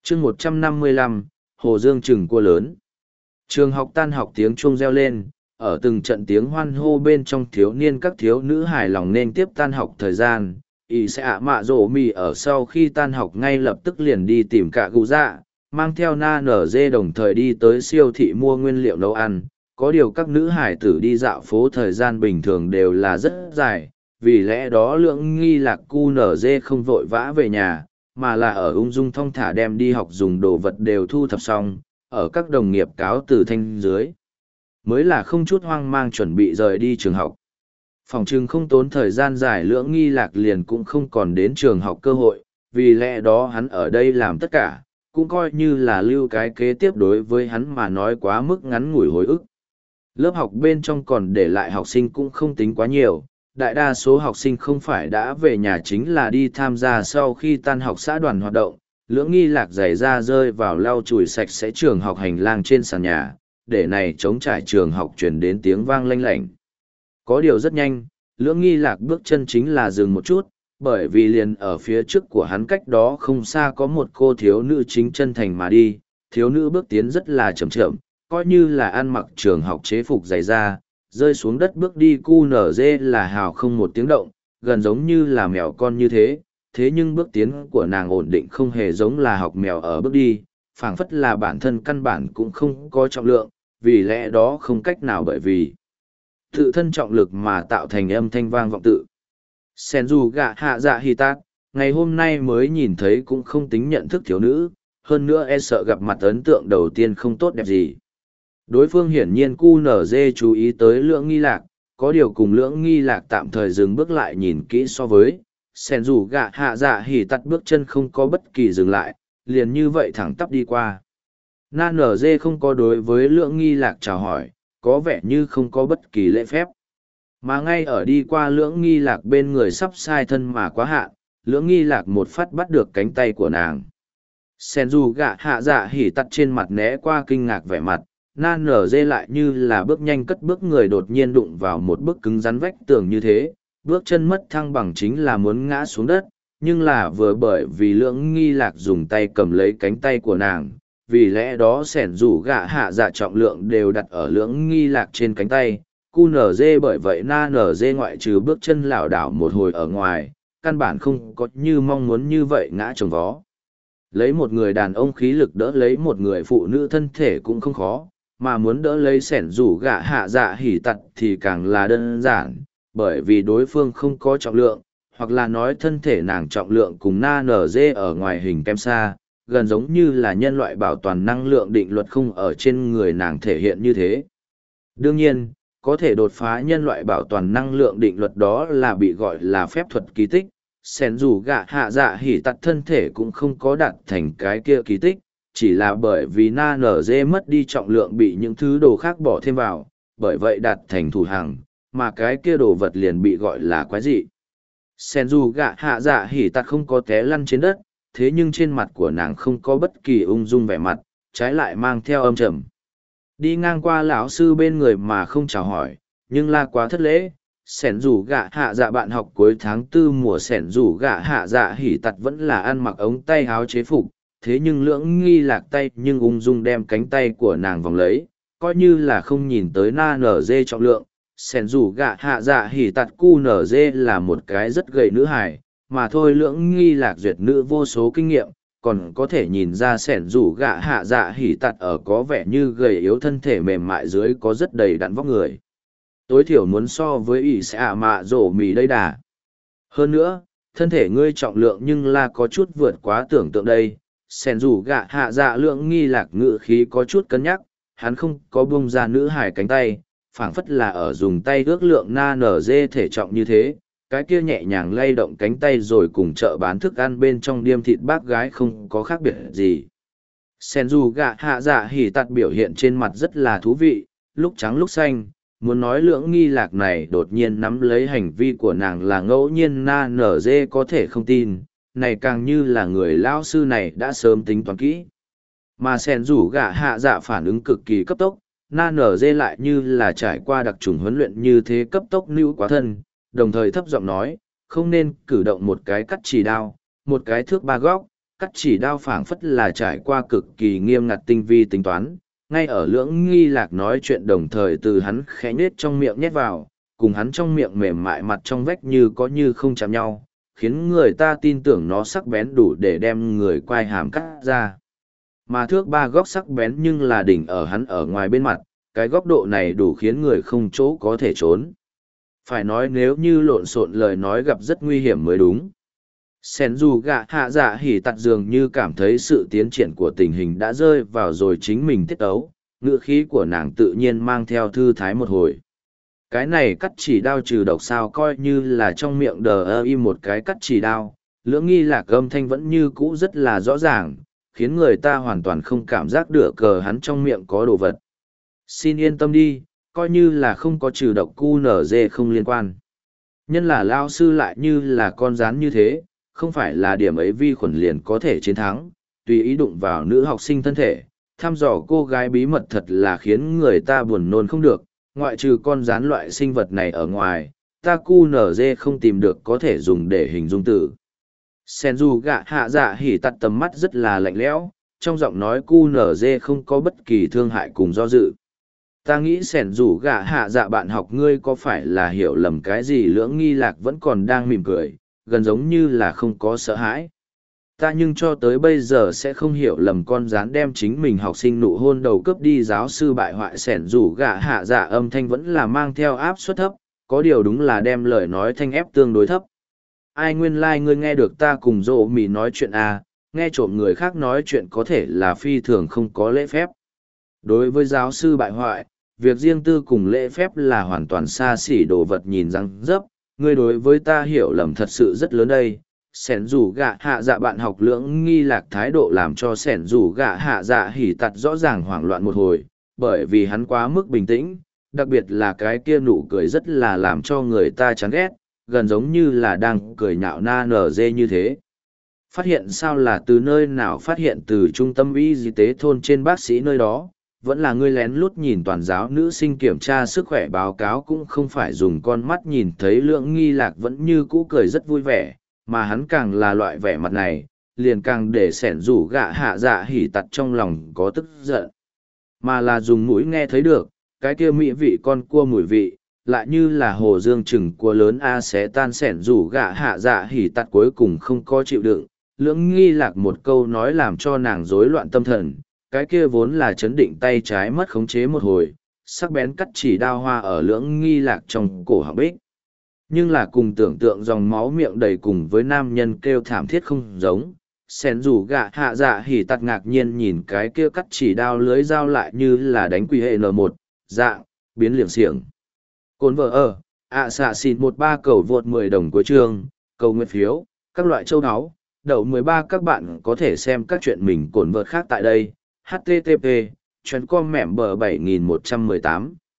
chương 155, Hồ Dương Trừng cua lớn. Trường học tan học tiếng chuông reo lên, ở từng trận tiếng hoan hô bên trong thiếu niên các thiếu nữ hài lòng nên tiếp tan học thời gian. Ý sẽ ạ mạ rổ mì ở sau khi tan học ngay lập tức liền đi tìm cả gù dạ, mang theo na nở dê đồng thời đi tới siêu thị mua nguyên liệu nấu ăn. Có điều các nữ hải tử đi dạo phố thời gian bình thường đều là rất dài, vì lẽ đó lượng nghi lạc cu nở dê không vội vã về nhà, mà là ở ung dung thong thả đem đi học dùng đồ vật đều thu thập xong, ở các đồng nghiệp cáo từ thanh dưới. Mới là không chút hoang mang chuẩn bị rời đi trường học. Phòng trường không tốn thời gian dài lưỡng nghi lạc liền cũng không còn đến trường học cơ hội, vì lẽ đó hắn ở đây làm tất cả, cũng coi như là lưu cái kế tiếp đối với hắn mà nói quá mức ngắn ngủi hồi ức. Lớp học bên trong còn để lại học sinh cũng không tính quá nhiều, đại đa số học sinh không phải đã về nhà chính là đi tham gia sau khi tan học xã đoàn hoạt động, lưỡng nghi lạc giày ra rơi vào lau chùi sạch sẽ trường học hành lang trên sàn nhà, để này chống trải trường học truyền đến tiếng vang lanh lảnh. Có điều rất nhanh, lưỡng nghi lạc bước chân chính là dừng một chút, bởi vì liền ở phía trước của hắn cách đó không xa có một cô thiếu nữ chính chân thành mà đi, thiếu nữ bước tiến rất là chậm chậm, coi như là ăn mặc trường học chế phục giày da, rơi xuống đất bước đi cu nở dê là hào không một tiếng động, gần giống như là mèo con như thế, thế nhưng bước tiến của nàng ổn định không hề giống là học mèo ở bước đi, phảng phất là bản thân căn bản cũng không có trọng lượng, vì lẽ đó không cách nào bởi vì tự thân trọng lực mà tạo thành âm thanh vang vọng tự. Sen dù gạ hạ dạ hi tát, ngày hôm nay mới nhìn thấy cũng không tính nhận thức thiếu nữ, hơn nữa e sợ gặp mặt ấn tượng đầu tiên không tốt đẹp gì. Đối phương hiển nhiên cu nở dê chú ý tới lưỡng nghi lạc, có điều cùng lưỡng nghi lạc tạm thời dừng bước lại nhìn kỹ so với. Sen dù gạ hạ dạ hỉ tắt bước chân không có bất kỳ dừng lại, liền như vậy thẳng tắp đi qua. Na nở dê không có đối với lưỡng nghi lạc chào hỏi, có vẻ như không có bất kỳ lễ phép. Mà ngay ở đi qua lưỡng nghi lạc bên người sắp sai thân mà quá hạn, lưỡng nghi lạc một phát bắt được cánh tay của nàng. Sen dù gạ hạ dạ hỉ tắt trên mặt né qua kinh ngạc vẻ mặt, na nở dê lại như là bước nhanh cất bước người đột nhiên đụng vào một bức cứng rắn vách tường như thế, bước chân mất thăng bằng chính là muốn ngã xuống đất, nhưng là vừa bởi vì lưỡng nghi lạc dùng tay cầm lấy cánh tay của nàng, vì lẽ đó sẻn rủ gạ hạ dạ trọng lượng đều đặt ở lưỡng nghi lạc trên cánh tay, cu nở dê bởi vậy na nở dê ngoại trừ bước chân lảo đảo một hồi ở ngoài, căn bản không có như mong muốn như vậy ngã trồng vó. Lấy một người đàn ông khí lực đỡ lấy một người phụ nữ thân thể cũng không khó, mà muốn đỡ lấy sẻn rủ gạ hạ dạ hỉ tặt thì càng là đơn giản, bởi vì đối phương không có trọng lượng, hoặc là nói thân thể nàng trọng lượng cùng na nở dê ở ngoài hình kem xa, gần giống như là nhân loại bảo toàn năng lượng định luật không ở trên người nàng thể hiện như thế. Đương nhiên, có thể đột phá nhân loại bảo toàn năng lượng định luật đó là bị gọi là phép thuật kỳ tích, sẻn rủ gạ hạ dạ hỉ tặt thân thể cũng không có đạt thành cái kia kỳ tích, chỉ là bởi vì na nở dê mất đi trọng lượng bị những thứ đồ khác bỏ thêm vào, bởi vậy đạt thành thủ hàng, mà cái kia đồ vật liền bị gọi là quái dị. Sen dù gạ hạ dạ hỉ tặt không có té lăn trên đất, thế nhưng trên mặt của nàng không có bất kỳ ung dung vẻ mặt, trái lại mang theo âm trầm. Đi ngang qua lão sư bên người mà không chào hỏi, nhưng là quá thất lễ. Sẻn rủ gạ hạ dạ bạn học cuối tháng 4 mùa sẻn rủ gạ hạ dạ hỉ tặt vẫn là ăn mặc ống tay áo chế phục, thế nhưng lưỡng nghi lạc tay nhưng ung dung đem cánh tay của nàng vòng lấy, coi như là không nhìn tới na nở dê trọng lượng. Sẻn rủ gạ hạ dạ hỉ tặt cu nở dê là một cái rất gầy nữ hài, mà thôi lưỡng nghi lạc duyệt nữ vô số kinh nghiệm, còn có thể nhìn ra sẻn rủ gạ hạ dạ hỉ tặt ở có vẻ như gầy yếu thân thể mềm mại dưới có rất đầy đặn vóc người. Tối thiểu muốn so với ỷ sẽ ả mạ rổ mì đây đà. Hơn nữa, thân thể ngươi trọng lượng nhưng là có chút vượt quá tưởng tượng đây. Sẻn rủ gạ hạ dạ lưỡng nghi lạc ngự khí có chút cân nhắc, hắn không có buông ra nữ hải cánh tay, phảng phất là ở dùng tay ước lượng na nở dê thể trọng như thế, cái kia nhẹ nhàng lay động cánh tay rồi cùng chợ bán thức ăn bên trong điêm thịt bác gái không có khác biệt gì. Sen dù gạ hạ dạ hỉ tặt biểu hiện trên mặt rất là thú vị, lúc trắng lúc xanh, muốn nói lưỡng nghi lạc này đột nhiên nắm lấy hành vi của nàng là ngẫu nhiên na nở dê có thể không tin, này càng như là người lao sư này đã sớm tính toán kỹ. Mà sen rủ gạ hạ dạ phản ứng cực kỳ cấp tốc, na nở dê lại như là trải qua đặc trùng huấn luyện như thế cấp tốc níu quá thân, đồng thời thấp giọng nói, không nên cử động một cái cắt chỉ đao, một cái thước ba góc, cắt chỉ đao phảng phất là trải qua cực kỳ nghiêm ngặt tinh vi tính toán, ngay ở Lưỡng Nghi Lạc nói chuyện đồng thời từ hắn khẽ nhếch trong miệng nhét vào, cùng hắn trong miệng mềm mại mặt trong vách như có như không chạm nhau, khiến người ta tin tưởng nó sắc bén đủ để đem người quai hàm cắt ra. Mà thước ba góc sắc bén nhưng là đỉnh ở hắn ở ngoài bên mặt, cái góc độ này đủ khiến người không chỗ có thể trốn. Phải nói nếu như lộn xộn lời nói gặp rất nguy hiểm mới đúng. Sen dù gạ hạ dạ hỉ tặt dường như cảm thấy sự tiến triển của tình hình đã rơi vào rồi chính mình tiết ấu, ngữ khí của nàng tự nhiên mang theo thư thái một hồi. Cái này cắt chỉ đao trừ độc sao coi như là trong miệng đờ ơ im một cái cắt chỉ đao, Lưỡng Nghi Lạc âm thanh vẫn như cũ rất là rõ ràng, khiến người ta hoàn toàn không cảm giác được cờ hắn trong miệng có đồ vật. Xin yên tâm đi, coi như là không có trừ độc QNZ không liên quan. Nhân là lao sư lại như là con rán như thế, không phải là điểm ấy vi khuẩn liền có thể chiến thắng, tùy ý đụng vào nữ học sinh thân thể, thăm dò cô gái bí mật thật là khiến người ta buồn nôn không được, ngoại trừ con rán loại sinh vật này ở ngoài, ta QNZ không tìm được có thể dùng để hình dung từ. Sen dù gạ hạ dạ hỉ tặt tầm mắt rất là lạnh lẽo, trong giọng nói QNZ không có bất kỳ thương hại cùng do dự. Ta nghĩ sẻn rủ gạ hạ dạ bạn học ngươi có phải là hiểu lầm cái gì. Lưỡng Nghi Lạc vẫn còn đang mỉm cười, gần giống như là không có sợ hãi. Ta nhưng cho tới bây giờ sẽ không hiểu lầm con rán đem chính mình học sinh nụ hôn đầu cướp đi. Giáo sư bại hoại sẻn rủ gạ hạ dạ âm thanh vẫn là mang theo áp suất thấp, có điều đúng là đem lời nói thanh ép tương đối thấp. Ai nguyên lai ngươi nghe được ta cùng rộ mì nói chuyện à, nghe trộm người khác nói chuyện có thể là phi thường không có lễ phép. Đối với giáo sư bại hoại, việc riêng tư cùng lễ phép là hoàn toàn xa xỉ đồ vật nhìn răng dấp, ngươi đối với ta hiểu lầm thật sự rất lớn đây. Sẻn rủ gạ hạ dạ bạn học Lưỡng Nghi Lạc thái độ làm cho sẻn rủ gạ hạ dạ hỉ tặt rõ ràng hoảng loạn một hồi, bởi vì hắn quá mức bình tĩnh, đặc biệt là cái kia nụ cười rất là làm cho người ta chán ghét, gần giống như là đang cười nhạo na nở dê như thế. Phát hiện sao là từ nơi nào? Phát hiện từ trung tâm y tế thôn trên bác sĩ nơi đó, vẫn là ngươi lén lút nhìn toàn giáo nữ sinh kiểm tra sức khỏe báo cáo cũng không phải dùng con mắt nhìn thấy. Lưỡng Nghi Lạc vẫn như cũ cười rất vui vẻ, mà hắn càng là loại vẻ mặt này, liền càng để sẻn rủ gạ hạ dạ hỉ tặt trong lòng có tức giận. Mà là dùng mũi nghe thấy được, cái kia mỹ vị con cua mùi vị, lại như là hồ dương chừng cua lớn a xé tan sẻn rủ gạ hạ dạ hỉ tặt cuối cùng không có chịu đựng. Lưỡng Nghi Lạc một câu nói làm cho nàng rối loạn tâm thần, cái kia vốn là chấn định tay trái mất khống chế một hồi, sắc bén cắt chỉ đao hoa ở Lưỡng Nghi Lạc trong cổ họng bích. Nhưng là cùng tưởng tượng dòng máu miệng đầy cùng với nam nhân kêu thảm thiết không giống. Sen dù gạ hạ dạ hỉ tặt ngạc nhiên nhìn cái kia cắt chỉ đao lưới dao lại như là đánh quỷ hệ N1, dạng, biến liệng xiềng. Cồn vợ ở, xạ xịt 13 cầu vượt 10 đồng của trường, cầu nguyện phiếu, các loại châu áo, đậu 13 các bạn có thể xem các chuyện mình cồn vợt khác tại đây. HTTP, chuyến com mẹm bờ 7118.